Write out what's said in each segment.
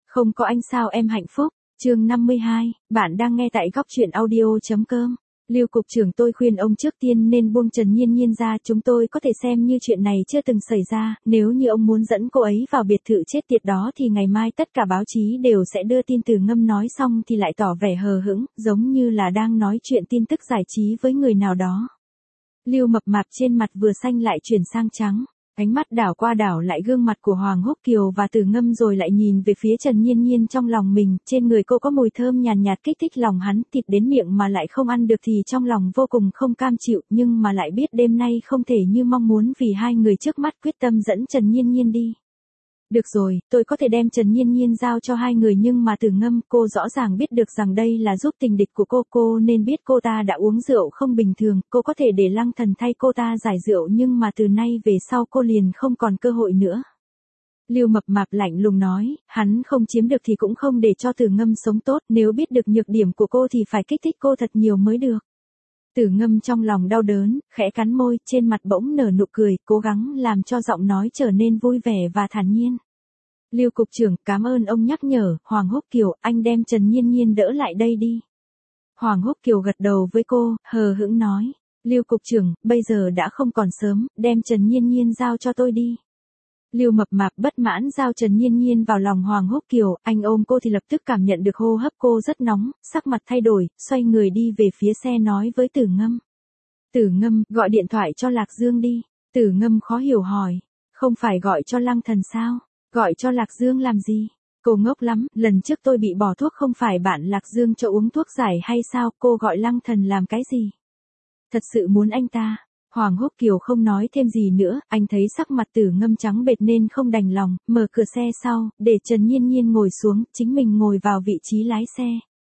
Không có anh sao em hạnh phúc. Chương 52, bạn đang nghe tại góc truyện audio.com. Lưu cục trưởng, tôi khuyên ông trước tiên nên buông Trần Nhiên Nhiên ra, chúng tôi có thể xem như chuyện này chưa từng xảy ra, nếu như ông muốn dẫn cô ấy vào biệt thự chết tiệt đó thì ngày mai tất cả báo chí đều sẽ đưa tin. Từ Ngâm nói xong thì lại tỏ vẻ hờ hững, giống như là đang nói chuyện tin tức giải trí với người nào đó. Lưu Mập Mạp trên mặt vừa xanh lại chuyển sang trắng. Ánh mắt đảo qua đảo lại gương mặt của Hoàng Húc Kiều và Từ Ngâm rồi lại nhìn về phía Trần Nhiên Nhiên. Trong lòng mình, trên người cô có mùi thơm nhàn nhạt kích thích lòng hắn, thịt đến miệng mà lại không ăn được thì trong lòng vô cùng không cam chịu, nhưng mà lại biết đêm nay không thể như mong muốn, vì hai người trước mắt quyết tâm dẫn Trần Nhiên Nhiên đi. Được rồi, tôi có thể đem Trần Nhiên Nhiên giao cho hai người, nhưng mà Từ Ngâm, cô rõ ràng biết được rằng đây là giúp tình địch của cô nên biết cô ta đã uống rượu không bình thường, cô có thể để Lăng Thần thay cô ta giải rượu, nhưng mà từ nay về sau cô liền không còn cơ hội nữa. Lưu Mập Mạp lạnh lùng nói, hắn không chiếm được thì cũng không để cho Từ Ngâm sống tốt, nếu biết được nhược điểm của cô thì phải kích thích cô thật nhiều mới được. Từ Ngâm trong lòng đau đớn, khẽ cắn môi, trên mặt bỗng nở nụ cười, cố gắng làm cho giọng nói trở nên vui vẻ và thản nhiên. Lưu cục trưởng, cảm ơn ông nhắc nhở. Hoàng Húc Kiều, anh đem Trần Nhiên Nhiên đỡ lại đây đi. Hoàng Húc Kiều gật đầu với cô, hờ hững nói. Lưu cục trưởng, bây giờ đã không còn sớm, đem Trần Nhiên Nhiên giao cho tôi đi. Lưu Mập Mạp bất mãn giao Trần Nhiên Nhiên vào lòng Hoàng Húc Kiều, anh ôm cô thì lập tức cảm nhận được hô hấp cô rất nóng, sắc mặt thay đổi, xoay người đi về phía xe nói với Từ Ngâm. Từ Ngâm, gọi điện thoại cho Lạc Dương đi. Từ Ngâm khó hiểu hỏi, không phải gọi cho Lăng Thần sao? Gọi cho Lạc Dương làm gì? Cô ngốc lắm, lần trước tôi bị bỏ thuốc không phải bạn Lạc Dương cho uống thuốc giải hay sao, cô gọi Lăng Thần làm cái gì? Thật sự muốn anh ta. Hoàng Húc Kiều không nói thêm gì nữa, anh thấy sắc mặt Từ Ngâm trắng bệch nên không đành lòng, mở cửa xe sau, để Trần Nhiên Nhiên ngồi xuống, chính mình ngồi vào vị trí lái xe.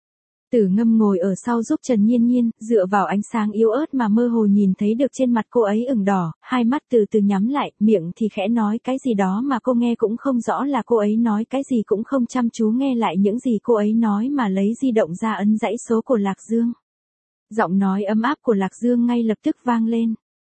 Từ Ngâm ngồi ở sau giúp Trần Nhiên Nhiên, dựa vào ánh sáng yếu ớt mà mơ hồ nhìn thấy được trên mặt cô ấy ửng đỏ, hai mắt từ từ nhắm lại, miệng thì khẽ nói cái gì đó mà cô nghe cũng không rõ là cô ấy nói cái gì, cũng không chăm chú nghe lại những gì cô ấy nói mà lấy di động ra ấn dãy số của Lạc Dương. Giọng nói ấm áp của Lạc Dương ngay lập tức vang lên.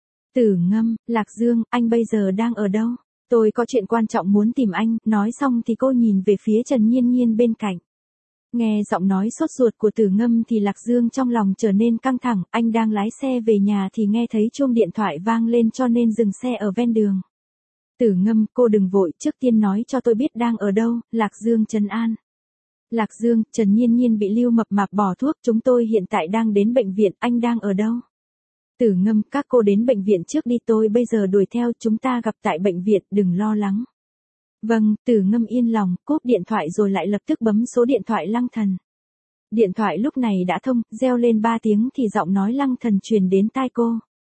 Từ Ngâm, Lạc Dương, anh bây giờ đang ở đâu? Tôi có chuyện quan trọng muốn tìm anh. Nói xong thì cô nhìn về phía Trần Nhiên Nhiên bên cạnh. Nghe giọng nói sốt ruột của Từ Ngâm thì Lạc Dương trong lòng trở nên căng thẳng, anh đang lái xe về nhà thì nghe thấy chuông điện thoại vang lên cho nên dừng xe ở ven đường. Từ Ngâm, cô đừng vội, trước tiên nói cho tôi biết đang ở đâu. Lạc Dương trấn an. Lạc Dương, Trần Nhiên Nhiên bị Lưu Mập Mạp bỏ thuốc, chúng tôi hiện tại đang đến bệnh viện, anh đang ở đâu? Từ Ngâm, các cô đến bệnh viện trước đi, tôi bây giờ đuổi theo, chúng ta gặp tại bệnh viện, đừng lo lắng. Vâng, Từ Ngâm yên lòng, cúp điện thoại rồi lại lập tức bấm số điện thoại Lăng Thần. Điện thoại lúc này đã thông, reo lên 3 tiếng thì giọng nói Lăng Thần truyền đến tai cô.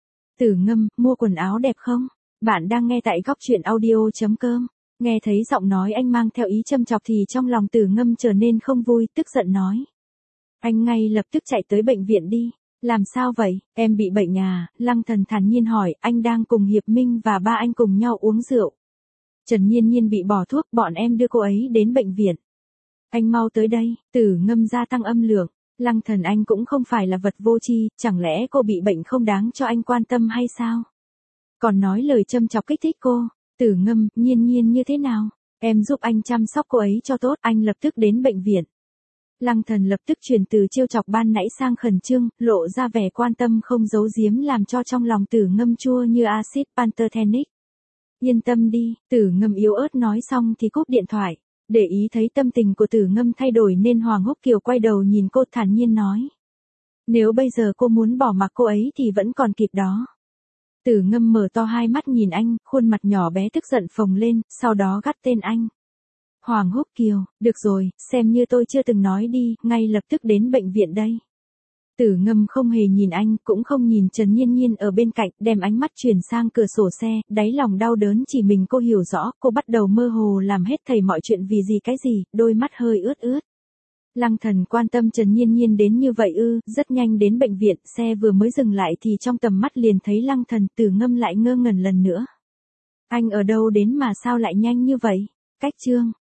Từ Ngâm, mua quần áo đẹp không? Bạn đang nghe tại góc truyện audio.com. Nghe thấy giọng nói anh mang theo ý châm chọc thì trong lòng Từ Ngâm trở nên không vui, tức giận nói. Anh ngay lập tức chạy tới bệnh viện đi. Làm sao vậy, em bị bệnh à? Lăng Thần thản nhiên hỏi, anh đang cùng Hiệp Minh và ba anh cùng nhau uống rượu. Trần Nhiên Nhiên bị bỏ thuốc, bọn em đưa cô ấy đến bệnh viện. Anh mau tới đây. Từ Ngâm gia tăng âm lượng. Lăng Thần, anh cũng không phải là vật vô tri, chẳng lẽ cô bị bệnh không đáng cho anh quan tâm hay sao? Còn nói lời châm chọc kích thích cô. Từ Ngâm, Nhiên Nhiên như thế nào? Em giúp anh chăm sóc cô ấy cho tốt, anh lập tức đến bệnh viện. Lăng Thần lập tức chuyển từ trêu chọc ban nãy sang khẩn trương, lộ ra vẻ quan tâm không giấu giếm làm cho trong lòng Từ Ngâm chua như axit pantothenic. Yên tâm đi, Từ Ngâm yếu ớt nói xong thì cúp điện thoại. Để ý thấy tâm tình của Từ Ngâm thay đổi nên Hoàng Húc Kiều quay đầu nhìn cô thản nhiên nói. Nếu bây giờ cô muốn bỏ mặc cô ấy thì vẫn còn kịp đó. Từ Ngâm mở to hai mắt nhìn anh, khuôn mặt nhỏ bé tức giận phồng lên, sau đó gắt tên anh. Hoàng Húc Kiều, được rồi, xem như tôi chưa từng nói đi, ngay lập tức đến bệnh viện đây. Từ Ngâm không hề nhìn anh, cũng không nhìn Trần Nhiên Nhiên ở bên cạnh, đem ánh mắt chuyển sang cửa sổ xe, đáy lòng đau đớn chỉ mình cô hiểu rõ, cô bắt đầu mơ hồ làm hết thảy mọi chuyện vì gì cái gì, đôi mắt hơi ướt ướt. Lăng Thần quan tâm Trần Nhiên Nhiên đến như vậy ư? Rất nhanh đến bệnh viện, xe vừa mới dừng lại thì trong tầm mắt liền thấy Lăng Thần. Từ Ngâm lại ngơ ngẩn lần nữa. Anh ở đâu đến mà sao lại nhanh như vậy? Cách chương